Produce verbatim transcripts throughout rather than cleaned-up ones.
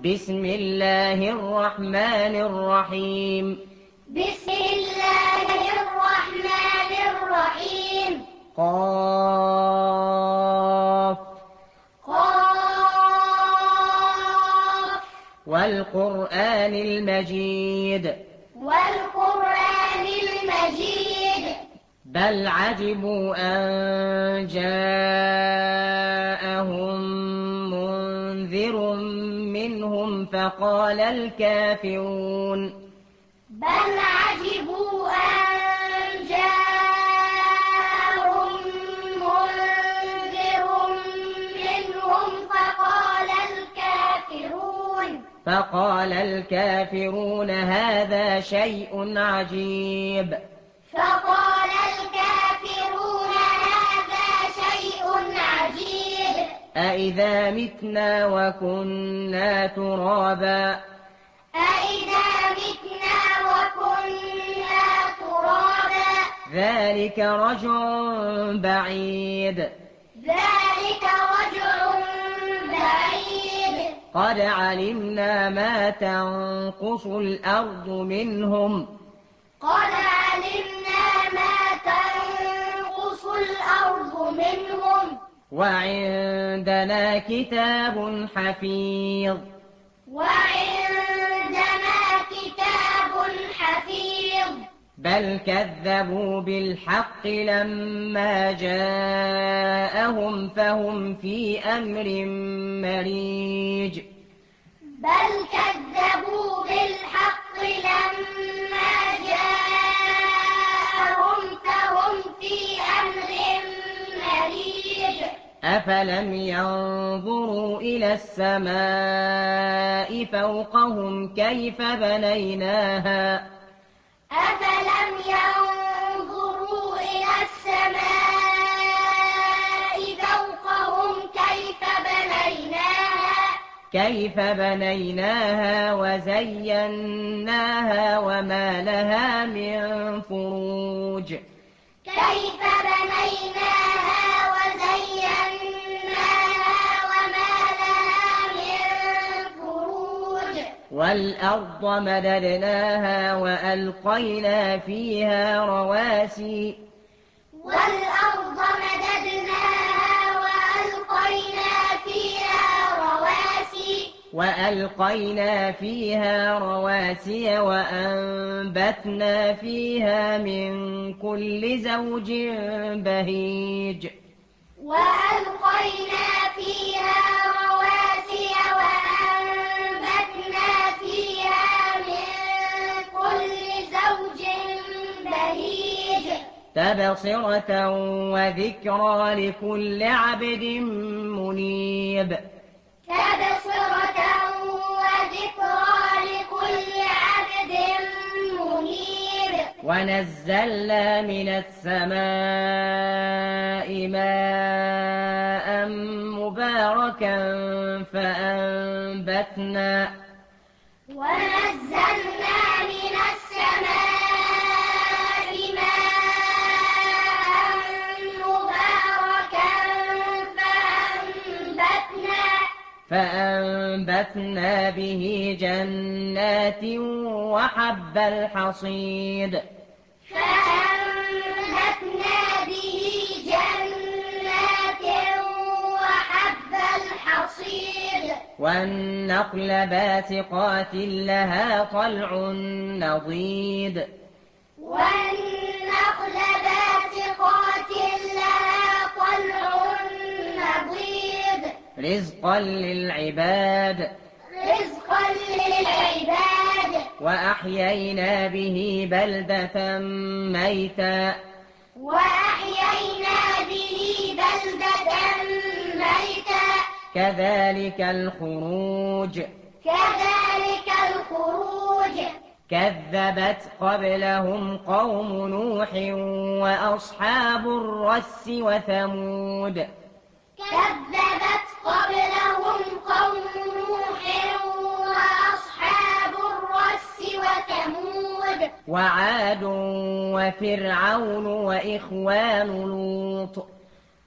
بسم الله الرحمن الرحيم. بسم الله الرحمن الرحيم. قاف. قاف. والقرآن المجيد. والقرآن المجيد. بل عجبوا أن جاءهم منذر منهم فقال الكافرون بل عجبوا أن جاءهم منذر منهم فقال الكافرون فقال الكافرون هذا شيء عجيب. فقال الكافرون هذا شيء عجيب. أإذا متنا وكنا ترابا أإذا متنا وكنا ترابا ذلك رجع بعيد. ذلك رجع بعيد. قد علمنا ما تنقص الأرض منهم قد علمنا ما تنقص الأرض منهم وعندنا كتاب حفيظ. وعندنا كتاب حفيظ. بل كذبوا بالحق لما جاءهم فهم في أمر مريج. بل كذبوا بالحق لما جاءهم فهم في أمر مريج. أفلم ينظروا إلى السماء فوقهم كيف بنيناها أفلم ينظروا إلى السماء فوقهم كيف بنيناها كيف بنيناها وزيناها وما لها من فروج. كيف بنيناها وزيناها وما لها من فروج. والأرض مددناها وألقينا فيها رواسي والأرض مددناها وألقينا فيها رواسي وألقينا فيها رواسي وأنبتنا فيها من كل زوج بهيج. وألقينا فيها رواسي وأنبتنا فيها من كل زوج بهيج. تبصرة وذكرى لكل عبد منيب. تبصرة وذكرى لكل عبد منيب. ونزلنا من السماء ماء مباركا فأنبتنا ونزلنا من السماء ماء مباركا فأنبتنا فأنبتنا به جنات وحب الحصيد. فأنبتنا به جنات وحب الحصيد. والنخل باسقات لها طلع نضيد. والنخل باسقات لها طلع نضيد. رزقا للعباد رزقا للعباد. وأحيينا به بلدة ميتا وأحيينا به بلدة ميتا. كذلك الخروج. كذلك الخروج. كذبت قبلهم قوم نوح وأصحاب الرس وثمود. كذبت قبلهم قوم نوح وأصحاب الرس وثمود. وعاد وفرعون وإخوان لوط.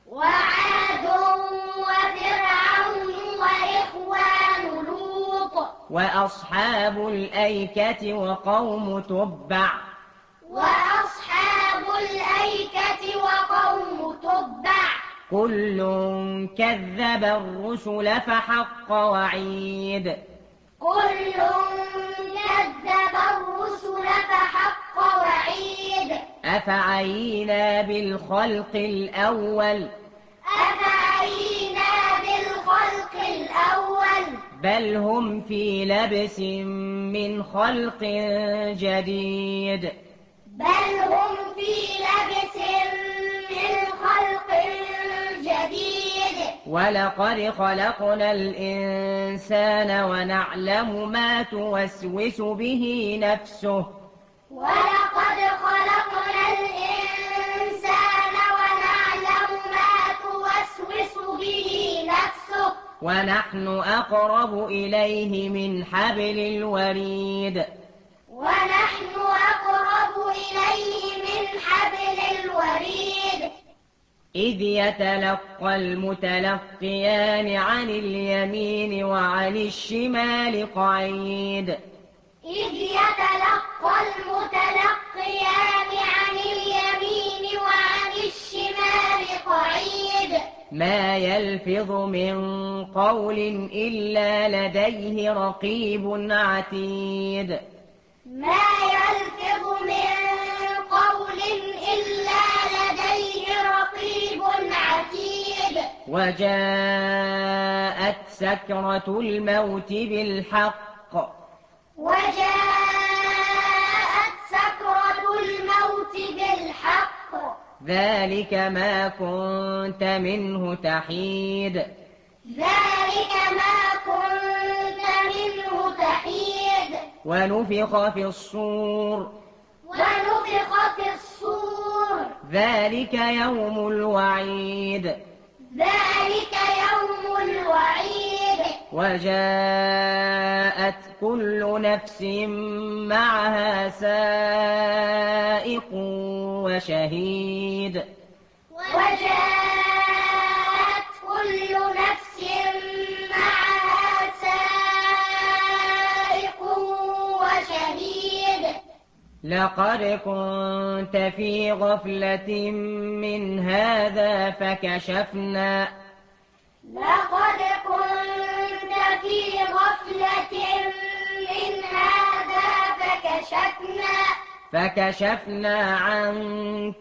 وعاد وفرعون وإخوان لوط. وأصحاب الأيكة وقوم تبع وأصحاب الأيكة وقوم تبع كل كذب الرسل فحق وعيد كل كذب الرسل فحق وعيد أفعينا بالخلق الأول أفعينا بالخلق الأول بل هم في لبس من خلق جديد بل هم في لبس من خلق جديد ولقد خلقنا الإنسان ونعلم ما توسوس به نفسه ولقد خلقنا الإنسان ونعلم ما توسوس به نفسه ونحن أقرب إليه من حبل الوريد ونحن أقرب إليه من حبل الوريد إذ يتلقى المتلقيان عن اليمين وعن الشمال قعيد إذ يتلقى المتلقيان عن اليمين وعن الشمال قعيد ما يلفظ من قول إلا لديه رقيب عتيد ما يلفظ من قول إلا لديه رقيب عتيد وجاءت سكرة الموت بالحق وجاءت سكرة الموت بالحق ذلك ما كنت منه تحيد ذلك ما كنت منه تحيد ونفخ في الصور ونفخ في الصور ذلك يوم الوعيد ذلك يوم الوعيد وجاءت كل نفس معها سائق وشهيد وجاءت كل نفس معها سائق وشهيد لقد كنت في غفلة من هذا فكشفنا لقد كنت في غفلة من هذا فكشفنا فكشفنا عنك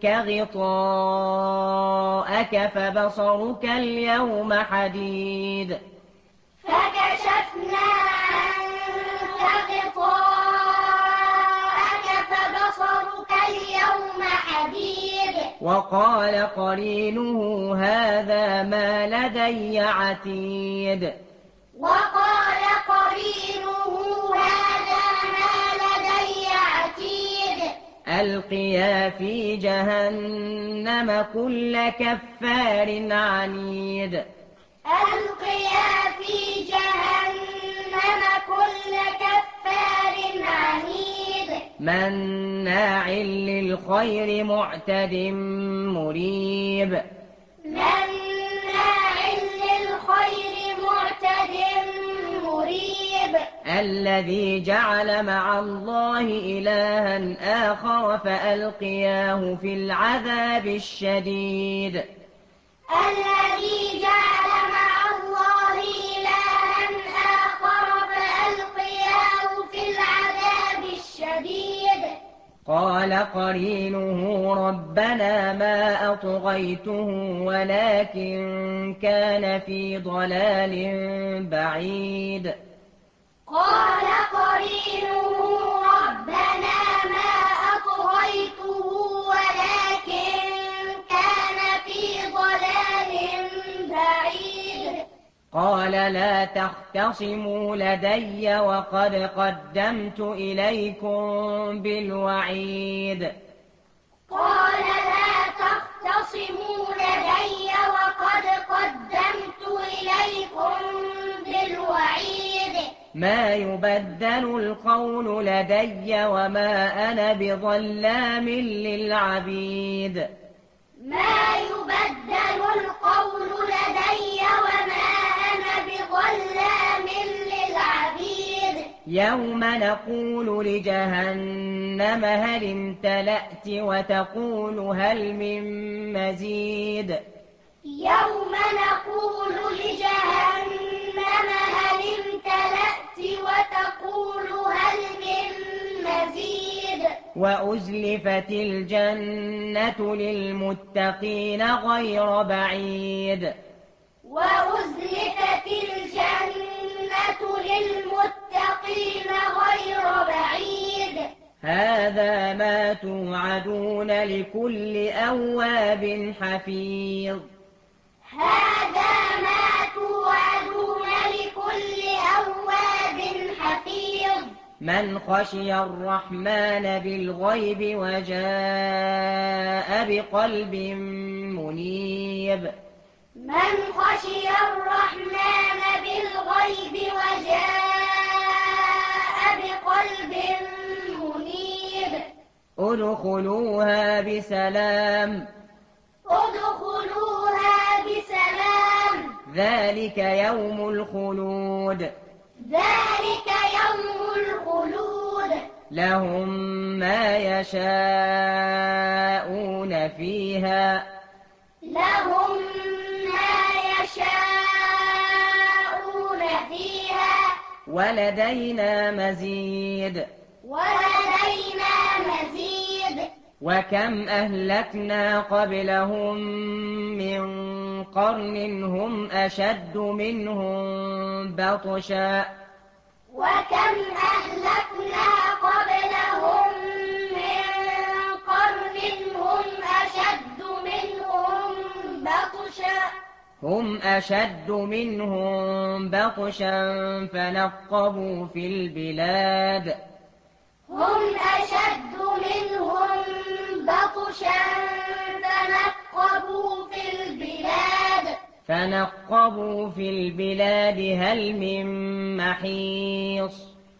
غطاءك فبصرك اليوم حديد فكشفنا عنك غطاءك فبصرك اليوم حديد وقال قرينه هذا ما لدي عتيد وقال قرينه هذا ما لدي عتيد ألقيا في جهنم كل كفار عنيد ألقيا في جهنم كل كفار عنيد مناع للخير معتد مريب مناع للخير معتد مريب الذي جعل مع الله إلها آخر فألقياه في العذاب الشديد الذي جعل مع الله إلها آخر فألقياه في العذاب الشديد قال قرينه ربنا ما أطغيته ولكن كان في ضلال بعيد قال قرينه ربنا ما أطغيته ولكن كان في ضلال بعيد قال لا تختصموا لدي وقد قدمت إليكم بالوعيد قال لا تختصموا لدي وقد قدمت إليكم بالوعيد ما يبدل القول لدي وما أنا بظلام للعبيد ما يبدل القول لدي وما أنا بظلام للعبيد يوم نقول لجهنم هل امتلأت وتقول هل من مزيد يوم نقول لجهنم هل امتلأت وتقول هل من مزيد وأزلفت الجنة للمتقين غير بعيد وأزلفت الجنة للمتقين غير بعيد هذا ما توعدون لكل أواب حفيظ هذا ما توعدون لكل أواب حفيظ من خشي الرحمن بالغيب وجاء بقلب منيب من خشي الرحمن بالغيب وجاء بقلب منيب ادخلوها بسلام ادخلوها بسلام ذلك يوم الخلود ذلك يوم الخلود لهم ما يشاءون فيها لهم ما يشاءون فيها ولدينا مزيد ولدينا مزيد وكم أهلكنا قبلهم من قرن هم أشد منهم بطشا وكم أهلكنا قبلهم من قرن هم أشد منهم بطشا هم أشد منهم بطشا فنقبوا في البلاد هم أشد منهم بطشا فنقبوا في البلاد فنقبوا في البلاد هل من محيص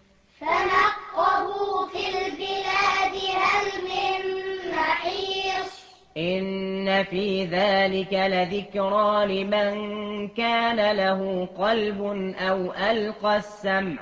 فنقبوا في البلاد هل من محيص إن في ذلك لذكرى لمن كان له قلب أو ألقى السمع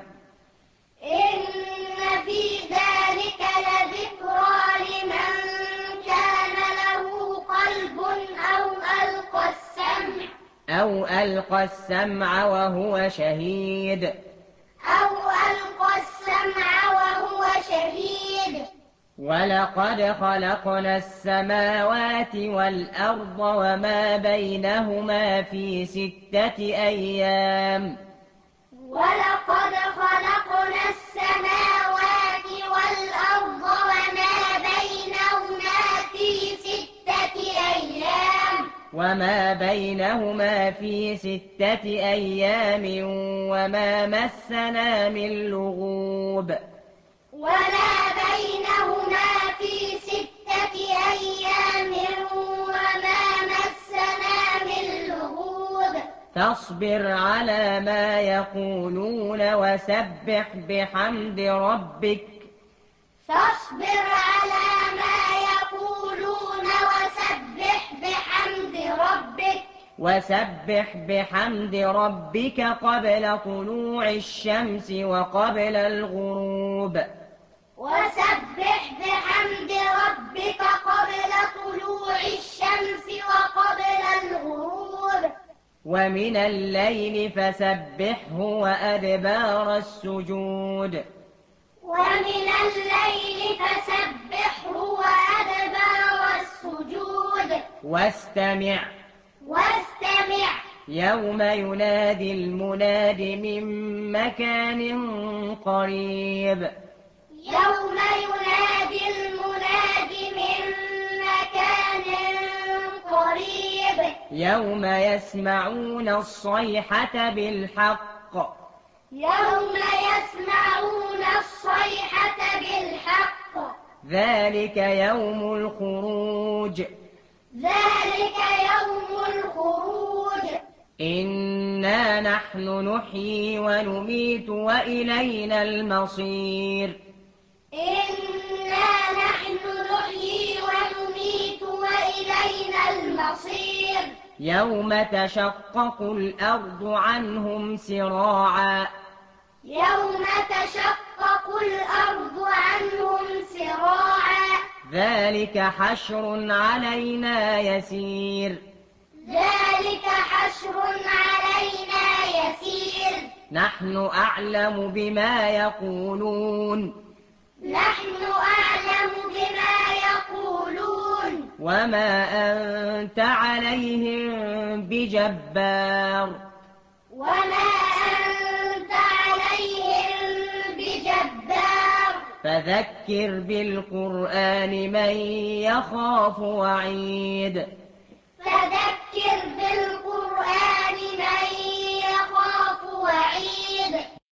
إن في ذلك لذكرى لمن كان له قلب أو ألقى السمع أو ألقى السمع وهو شهيد أو ألقى السمع وهو شهيد ولقد خلقنا السماوات والأرض وما بينهما في ستة أيام ولقد خلقنا السماوات والأرض وما بينهما في ستة أيام وما بينهما في ستة أيام وما مسنا من لغوب وما بينهما في ستة أيام وما مسنا من لغوب فاصبر على ما يقولون وسبح بحمد ربك فاصبر على ما يقولون وسبح بحمد ربك وسبح بحمد ربك قبل طلوع الشمس وقبل الغروب وسبح بحمد ربك قبل طلوع الشمس وقبل الغروب ومن الليل فسبحه وأدبار السجود ومن الليل فسبحه وأدبار السجود واستمع واستمع يوم ينادي المناد من مكان قريب يوم ينادي المناد من مكان قريب يوم يسمعون الصيحة بالحق يوم يسمعون الصيحة بالحق ذلك يوم الخروج ذلك يوم الخروج إنا نحن نحيي ونميت وإلينا المصير إنا نحن نحيي ونميت وإلينا المصير يوم تشقق الأرض عنهم سراعا يوم تشقق ذلك حشر علينا يسير ذلك حشر علينا يسير نحن أعلم بما يقولون نحن أعلم بما يقولون وما أنت عليهم بجبار وما أنت عليهم بجبار فذكر بالقرآن من يخاف وعيد فذكر بالقرآن من يخاف وعيد